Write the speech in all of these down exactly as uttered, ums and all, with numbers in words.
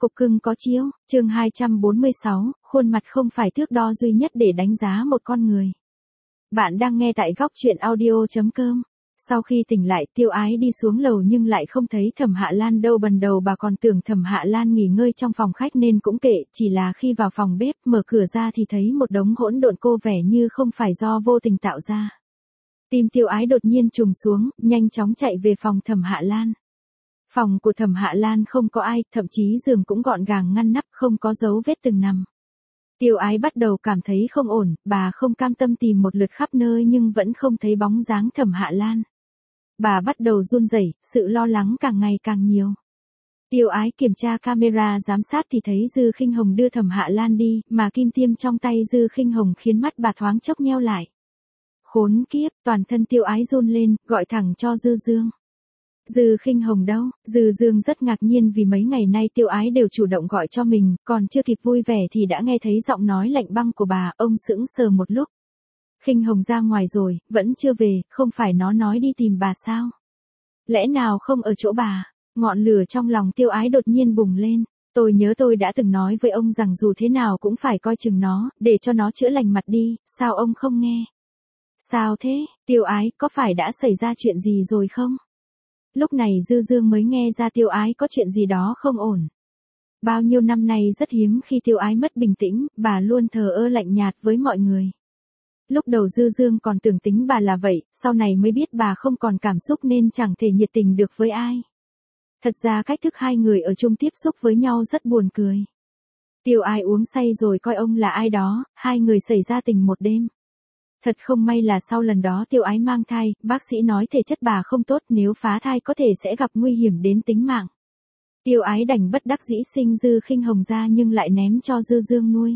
Cục cưng có chiếu, chương hai trăm bốn mươi sáu, khuôn mặt không phải thước đo duy nhất để đánh giá một con người. Bạn đang nghe tại góc truyện audio.com. Sau khi tỉnh lại, Tiêu Ái đi xuống lầu nhưng lại không thấy Thẩm Hạ Lan đâu, bần đầu bà còn tưởng Thẩm Hạ Lan nghỉ ngơi trong phòng khách nên cũng kệ, chỉ là khi vào phòng bếp, mở cửa ra thì thấy một đống hỗn độn cô vẻ như không phải do vô tình tạo ra. Tim Tiêu Ái đột nhiên trùng xuống, nhanh chóng chạy về phòng Thẩm Hạ Lan. Phòng của Thẩm Hạ Lan không có ai, thậm chí giường cũng gọn gàng ngăn nắp, không có dấu vết từng nằm. Tiêu Ái bắt đầu cảm thấy không ổn, bà không cam tâm tìm một lượt khắp nơi nhưng vẫn không thấy bóng dáng Thẩm Hạ Lan. Bà bắt đầu run rẩy, sự lo lắng càng ngày càng nhiều. Tiêu Ái kiểm tra camera giám sát thì thấy Dư Khinh Hồng đưa Thẩm Hạ Lan đi, mà kim tiêm trong tay Dư Khinh Hồng khiến mắt bà thoáng chốc nheo lại. Khốn kiếp, toàn thân Tiêu Ái run lên, gọi thẳng cho Dư Dương. Dư Khinh Hồng đâu? Dư Dương rất ngạc nhiên vì mấy ngày nay Tiêu Ái đều chủ động gọi cho mình, còn chưa kịp vui vẻ thì đã nghe thấy giọng nói lạnh băng của bà, ông sững sờ một lúc. Khinh Hồng ra ngoài rồi, vẫn chưa về, không phải nó nói đi tìm bà sao? Lẽ nào không ở chỗ bà? Ngọn lửa trong lòng Tiêu Ái đột nhiên bùng lên. Tôi nhớ tôi đã từng nói với ông rằng dù thế nào cũng phải coi chừng nó, để cho nó chữa lành mặt đi, sao ông không nghe? Sao thế, Tiêu Ái, có phải đã xảy ra chuyện gì rồi không? Lúc này Dư Dương mới nghe ra Tiêu Ái có chuyện gì đó không ổn. Bao nhiêu năm nay rất hiếm khi Tiêu Ái mất bình tĩnh, bà luôn thờ ơ lạnh nhạt với mọi người. Lúc đầu Dư Dương còn tưởng tính bà là vậy, sau này mới biết bà không còn cảm xúc nên chẳng thể nhiệt tình được với ai. Thật ra cách thức hai người ở chung tiếp xúc với nhau rất buồn cười. Tiêu Ái uống say rồi coi ông là ai đó, hai người xảy ra tình một đêm. Thật không may là sau lần đó Tiêu Ái mang thai, bác sĩ nói thể chất bà không tốt, nếu phá thai có thể sẽ gặp nguy hiểm đến tính mạng. Tiêu Ái đành bất đắc dĩ sinh Dư Khinh Hồng ra nhưng lại ném cho Dư Dương nuôi.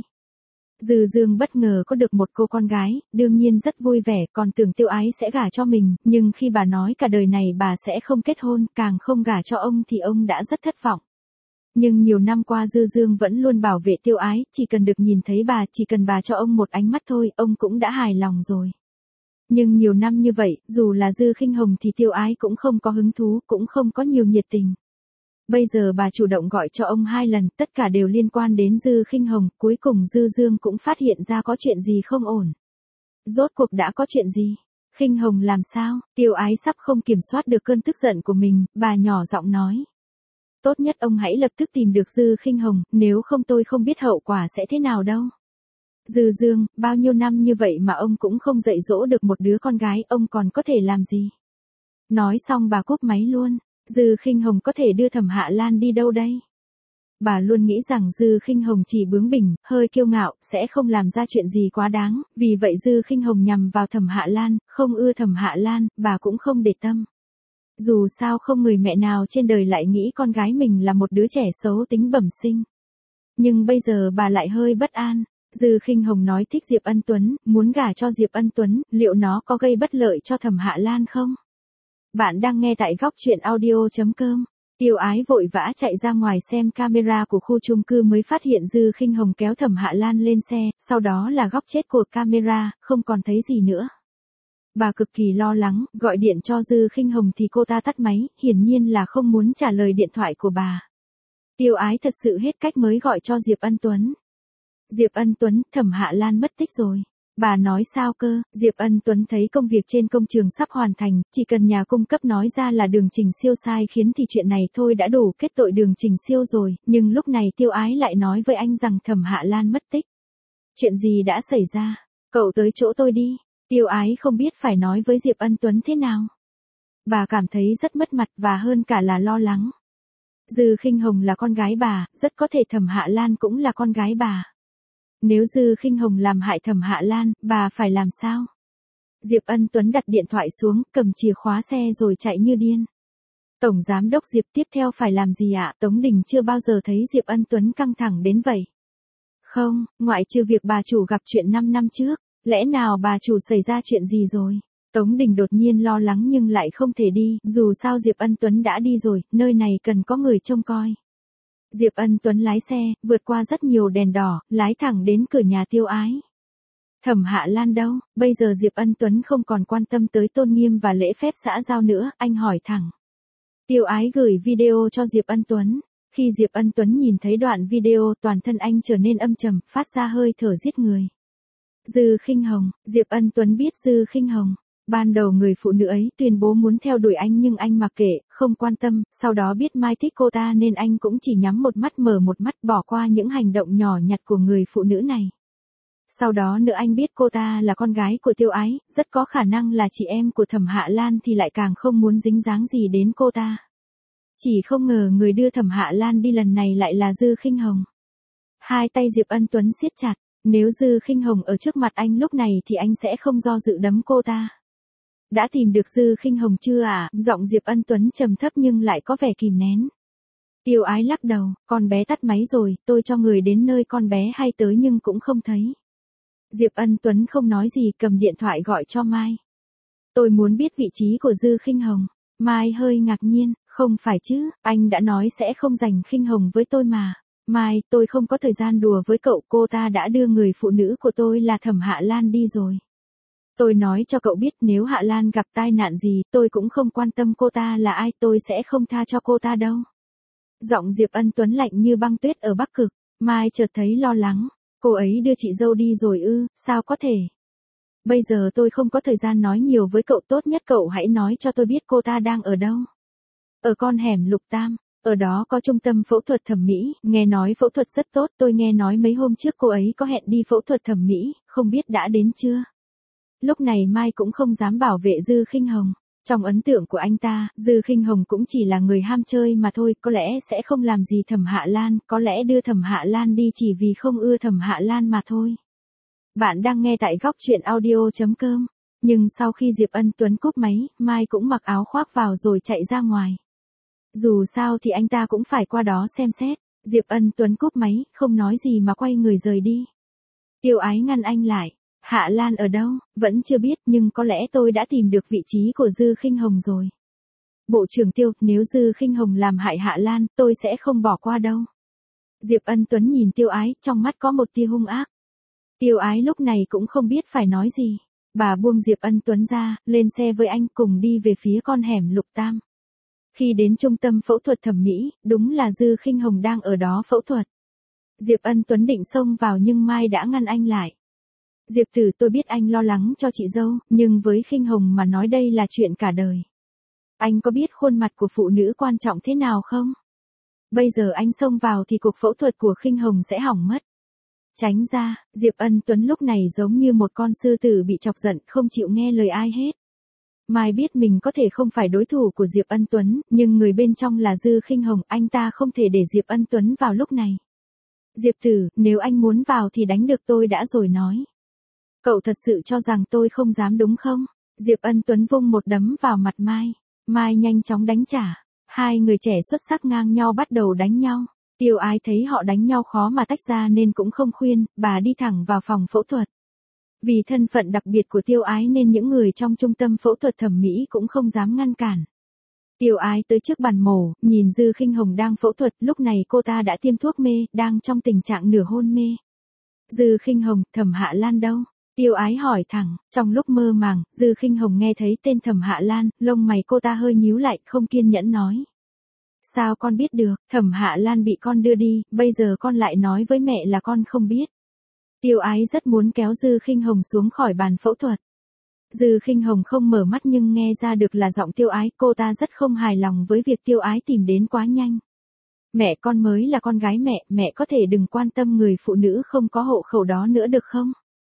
Dư Dương bất ngờ có được một cô con gái, đương nhiên rất vui vẻ, còn tưởng Tiêu Ái sẽ gả cho mình, nhưng khi bà nói cả đời này bà sẽ không kết hôn, càng không gả cho ông thì ông đã rất thất vọng. Nhưng nhiều năm qua Dư Dương vẫn luôn bảo vệ Tiêu Ái, chỉ cần được nhìn thấy bà, chỉ cần bà cho ông một ánh mắt thôi, ông cũng đã hài lòng rồi. Nhưng nhiều năm như vậy, dù là Dư Khinh Hồng thì Tiêu Ái cũng không có hứng thú, cũng không có nhiều nhiệt tình. Bây giờ bà chủ động gọi cho ông hai lần, tất cả đều liên quan đến Dư Khinh Hồng, cuối cùng Dư Dương cũng phát hiện ra có chuyện gì không ổn. Rốt cuộc đã có chuyện gì? Khinh Hồng làm sao? Tiêu Ái sắp không kiểm soát được cơn tức giận của mình, bà nhỏ giọng nói. Tốt nhất ông hãy lập tức tìm được Dư Khinh Hồng, nếu không tôi không biết hậu quả sẽ thế nào đâu. Dư Dương, bao nhiêu năm như vậy mà ông cũng không dạy dỗ được một đứa con gái, ông còn có thể làm gì? Nói xong bà cúp máy luôn. Dư Khinh Hồng có thể đưa Thẩm Hạ Lan đi đâu đây? Bà luôn nghĩ rằng Dư Khinh Hồng chỉ bướng bỉnh, hơi kiêu ngạo, sẽ không làm ra chuyện gì quá đáng, vì vậy Dư Khinh Hồng nhằm vào Thẩm Hạ Lan, không ưa Thẩm Hạ Lan, bà cũng không để tâm. Dù sao không người mẹ nào trên đời lại nghĩ con gái mình là một đứa trẻ xấu tính bẩm sinh. Nhưng bây giờ bà lại hơi bất an. Dư Khinh Hồng nói thích Diệp Ân Tuấn, muốn gả cho Diệp Ân Tuấn, liệu nó có gây bất lợi cho Thẩm Hạ Lan không? Bạn đang nghe tại góc truyện audio.com. Tiêu Ái vội vã chạy ra ngoài xem camera của khu chung cư mới phát hiện Dư Khinh Hồng kéo Thẩm Hạ Lan lên xe, sau đó là góc chết của camera, không còn thấy gì nữa. Bà cực kỳ lo lắng, gọi điện cho Dư Khinh Hồng thì cô ta tắt máy, hiển nhiên là không muốn trả lời điện thoại của bà. Tiêu Ái thật sự hết cách mới gọi cho Diệp Ân Tuấn. Diệp Ân Tuấn, Thẩm Hạ Lan mất tích rồi. Bà nói sao cơ? Diệp Ân Tuấn thấy công việc trên công trường sắp hoàn thành, chỉ cần nhà cung cấp nói ra là Đường Trình Siêu sai khiến thì chuyện này thôi đã đủ kết tội Đường Trình Siêu rồi, nhưng lúc này Tiêu Ái lại nói với anh rằng Thẩm Hạ Lan mất tích. Chuyện gì đã xảy ra? Cậu tới chỗ tôi đi. Tiêu Ái không biết phải nói với Diệp Ân Tuấn thế nào. Bà cảm thấy rất mất mặt và hơn cả là lo lắng. Dư Khinh Hồng là con gái bà, rất có thể Thẩm Hạ Lan cũng là con gái bà. Nếu Dư Khinh Hồng làm hại Thẩm Hạ Lan, bà phải làm sao? Diệp Ân Tuấn đặt điện thoại xuống, cầm chìa khóa xe rồi chạy như điên. Tổng giám đốc Diệp tiếp theo phải làm gì ạ? Tống Đình chưa bao giờ thấy Diệp Ân Tuấn căng thẳng đến vậy. Không, ngoại trừ việc bà chủ gặp chuyện năm năm trước, lẽ nào bà chủ xảy ra chuyện gì rồi? Tống Đình đột nhiên lo lắng nhưng lại không thể đi, dù sao Diệp Ân Tuấn đã đi rồi, nơi này cần có người trông coi. Diệp Ân Tuấn lái xe, vượt qua rất nhiều đèn đỏ, lái thẳng đến cửa nhà Tiêu Ái. Thẩm Hạ Lan đâu? Bây giờ Diệp Ân Tuấn không còn quan tâm tới tôn nghiêm và lễ phép xã giao nữa, anh hỏi thẳng. Tiêu Ái gửi video cho Diệp Ân Tuấn. Khi Diệp Ân Tuấn nhìn thấy đoạn video, toàn thân anh trở nên âm trầm, phát ra hơi thở giết người. Dư Khinh Hồng, Diệp Ân Tuấn biết Dư Khinh Hồng. Ban đầu người phụ nữ ấy tuyên bố muốn theo đuổi anh nhưng anh mặc kệ, không quan tâm, sau đó biết Mai thích cô ta nên anh cũng chỉ nhắm một mắt mở một mắt, bỏ qua những hành động nhỏ nhặt của người phụ nữ này. Sau đó nữa anh biết cô ta là con gái của Tiêu Ái, rất có khả năng là chị em của Thẩm Hạ Lan thì lại càng không muốn dính dáng gì đến cô ta. Chỉ không ngờ người đưa Thẩm Hạ Lan đi lần này lại là Dư Khinh Hồng. Hai tay Diệp Ân Tuấn siết chặt, nếu Dư Khinh Hồng ở trước mặt anh lúc này thì anh sẽ không do dự đấm cô ta. Đã tìm được Dư Khinh Hồng chưa à? Giọng Diệp Ân Tuấn trầm thấp nhưng lại có vẻ kìm nén. Tiêu Ái lắc đầu, con bé tắt máy rồi, tôi cho người đến nơi con bé hay tới nhưng cũng không thấy. Diệp Ân Tuấn không nói gì, cầm điện thoại gọi cho Mai. Tôi muốn biết vị trí của Dư Khinh Hồng. Mai hơi ngạc nhiên, không phải chứ, anh đã nói sẽ không giành Khinh Hồng với tôi mà. Mai, tôi không có thời gian đùa với cậu, cô ta đã đưa người phụ nữ của tôi là Thẩm Hạ Lan đi rồi. Tôi nói cho cậu biết nếu Hạ Lan gặp tai nạn gì, tôi cũng không quan tâm cô ta là ai, tôi sẽ không tha cho cô ta đâu. Giọng Diệp Ân Tuấn lạnh như băng tuyết ở Bắc Cực. Mai chợt thấy lo lắng. Cô ấy đưa chị dâu đi rồi ư, sao có thể? Bây giờ tôi không có thời gian nói nhiều với cậu, tốt nhất cậu hãy nói cho tôi biết cô ta đang ở đâu. Ở con hẻm Lục Tam, ở đó có trung tâm phẫu thuật thẩm mỹ, nghe nói phẫu thuật rất tốt, tôi nghe nói mấy hôm trước cô ấy có hẹn đi phẫu thuật thẩm mỹ, không biết đã đến chưa? Lúc này Mai cũng không dám bảo vệ Dư Khinh Hồng. Trong ấn tượng của anh ta, Dư Khinh Hồng cũng chỉ là người ham chơi mà thôi, có lẽ sẽ không làm gì Thẩm Hạ Lan, có lẽ đưa Thẩm Hạ Lan đi chỉ vì không ưa Thẩm Hạ Lan mà thôi. Bạn đang nghe tại góc truyện audio chấm com. Nhưng sau khi Diệp Ân Tuấn cúp máy, Mai cũng mặc áo khoác vào rồi chạy ra ngoài. Dù sao thì anh ta cũng phải qua đó xem xét. Diệp Ân Tuấn cúp máy, không nói gì mà quay người rời đi. Tiêu Ái ngăn anh lại. Hạ Lan ở đâu? Vẫn chưa biết, nhưng có lẽ tôi đã tìm được vị trí của Dư Khinh Hồng rồi. Bộ trưởng Tiêu, nếu Dư Khinh Hồng làm hại Hạ Lan, tôi sẽ không bỏ qua đâu. Diệp Ân Tuấn nhìn Tiêu Ái, trong mắt có một tia hung ác. Tiêu Ái lúc này cũng không biết phải nói gì. Bà buông Diệp Ân Tuấn ra, lên xe với anh cùng đi về phía con hẻm Lục Tam. Khi đến trung tâm phẫu thuật thẩm mỹ, đúng là Dư Khinh Hồng đang ở đó phẫu thuật. Diệp Ân Tuấn định xông vào nhưng Mai đã ngăn anh lại. Diệp Tử, tôi biết anh lo lắng cho chị dâu, nhưng với Khinh Hồng mà nói đây là chuyện cả đời. Anh có biết khuôn mặt của phụ nữ quan trọng thế nào không? Bây giờ anh xông vào thì cuộc phẫu thuật của Khinh Hồng sẽ hỏng mất. Tránh ra, Diệp Ân Tuấn lúc này giống như một con sư tử bị chọc giận, không chịu nghe lời ai hết. Mai biết mình có thể không phải đối thủ của Diệp Ân Tuấn, nhưng người bên trong là Dư Khinh Hồng, anh ta không thể để Diệp Ân Tuấn vào lúc này. Diệp Tử, nếu anh muốn vào thì đánh được tôi đã rồi nói. Cậu thật sự cho rằng tôi không dám đúng không? Diệp Ân Tuấn vung một đấm vào mặt Mai. Mai nhanh chóng đánh trả. Hai người trẻ xuất sắc ngang nhau bắt đầu đánh nhau. Tiêu Ái thấy họ đánh nhau khó mà tách ra nên cũng không khuyên, bà đi thẳng vào phòng phẫu thuật. Vì thân phận đặc biệt của Tiêu Ái nên những người trong trung tâm phẫu thuật thẩm mỹ cũng không dám ngăn cản. Tiêu Ái tới trước bàn mổ, nhìn Dư Khinh Hồng đang phẫu thuật, lúc này cô ta đã tiêm thuốc mê, đang trong tình trạng nửa hôn mê. Dư Khinh Hồng, Thẩm Hạ Lan đâu? Tiêu Ái hỏi thẳng, trong lúc mơ màng, Dư Khinh Hồng nghe thấy tên Thẩm Hạ Lan, lông mày cô ta hơi nhíu lại, không kiên nhẫn nói. Sao con biết được, Thẩm Hạ Lan bị con đưa đi, bây giờ con lại nói với mẹ là con không biết. Tiêu Ái rất muốn kéo Dư Khinh Hồng xuống khỏi bàn phẫu thuật. Dư Khinh Hồng không mở mắt nhưng nghe ra được là giọng Tiêu Ái, cô ta rất không hài lòng với việc Tiêu Ái tìm đến quá nhanh. Mẹ con mới là con gái mẹ, mẹ có thể đừng quan tâm người phụ nữ không có hộ khẩu đó nữa được không?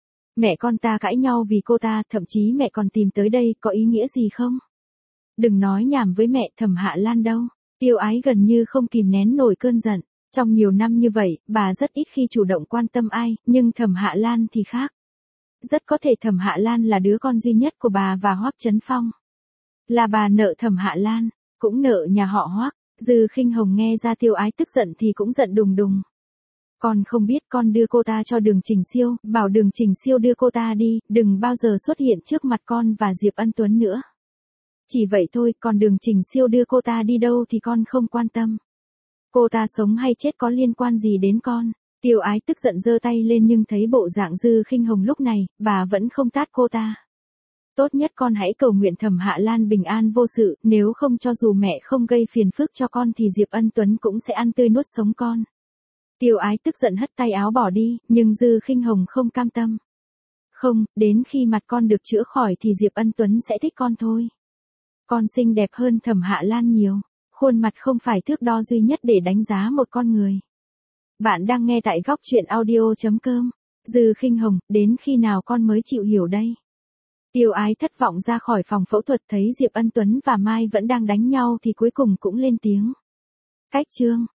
Mẹ con ta cãi nhau vì cô ta, thậm chí mẹ còn tìm tới đây, có ý nghĩa gì không? Đừng nói nhảm với mẹ, Thẩm Hạ Lan đâu. Tiêu Ái gần như không kìm nén nổi cơn giận. Trong nhiều năm như vậy, bà rất ít khi chủ động quan tâm ai, nhưng Thẩm Hạ Lan thì khác. Rất có thể Thẩm Hạ Lan là đứa con duy nhất của bà và Hoắc Chấn Phong. Là bà nợ Thẩm Hạ Lan, cũng nợ nhà họ Hoắc. Dư Khinh Hồng nghe ra Tiêu Ái tức giận thì cũng giận đùng đùng. Con không biết con đưa cô ta cho Đường Trình Siêu, bảo Đường Trình Siêu đưa cô ta đi, đừng bao giờ xuất hiện trước mặt con và Diệp Ân Tuấn nữa. Chỉ vậy thôi, còn Đường Trình Siêu đưa cô ta đi đâu thì con không quan tâm. Cô ta sống hay chết có liên quan gì đến con? Tiêu Ái tức giận giơ tay lên nhưng thấy bộ dạng Dư Khinh Hồng lúc này, bà vẫn không tát cô ta. Tốt nhất con hãy cầu nguyện Thẩm Hạ Lan bình an vô sự, nếu không cho dù mẹ không gây phiền phức cho con thì Diệp Ân Tuấn cũng sẽ ăn tươi nuốt sống con. Tiêu Ái tức giận hất tay áo bỏ đi, nhưng Dư Khinh Hồng không cam tâm. Không, đến khi mặt con được chữa khỏi thì Diệp Ân Tuấn sẽ thích con thôi. Con xinh đẹp hơn Thẩm Hạ Lan nhiều. Khuôn mặt không phải thước đo duy nhất để đánh giá một con người. Bạn đang nghe tại góc truyện audio chấm com. Dư Khinh Hồng, đến khi nào con mới chịu hiểu đây? Tiêu Ái thất vọng ra khỏi phòng phẫu thuật thấy Diệp Ân Tuấn và Mai vẫn đang đánh nhau thì cuối cùng cũng lên tiếng. Cách chương.